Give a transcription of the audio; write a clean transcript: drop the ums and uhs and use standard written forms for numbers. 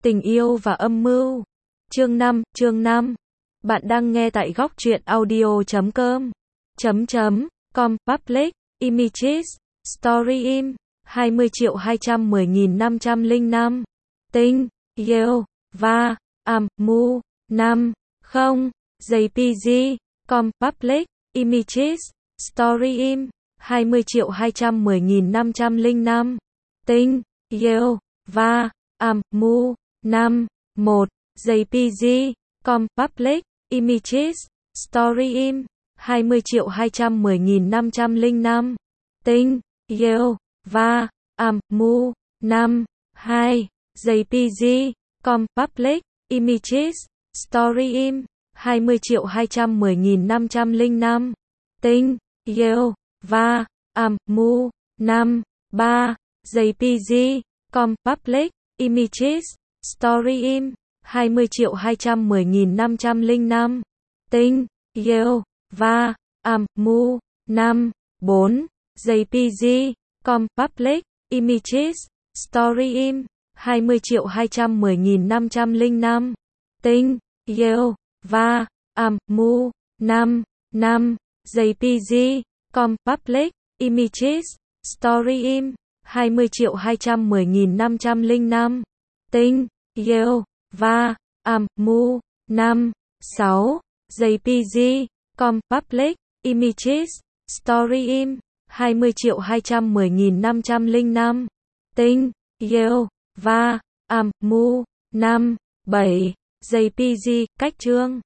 Tình yêu và âm mưu. Chương 5. Bạn đang nghe tại góc truyện audio.com. Com Public Images Story Im 20.210.505. Tình yêu và âm mưu 50. JPG Com Public Images Story Im 20.210.505. Tình yêu và âm mưu 1. JPG Com Public Images Story Im 20.210.505. Tình yêu và âm mưu 2. JPG Com Public Images Story Im 20.210.505. Tình yêu và âm mưu 3. JPG Com Public Images Story Im 20.210.505. Tình yêu và âm mưu 4. JPG Com Public Images Story Im 20.210.505. Tình yêu và âm mưu 5. JPG Com Public Images Story Im 20.210.505. Tình yêu và âm mưu 6. JPG Com Public Images Story Im 20.210.505. Tình yêu và âm mưu 7. JPG Cách chương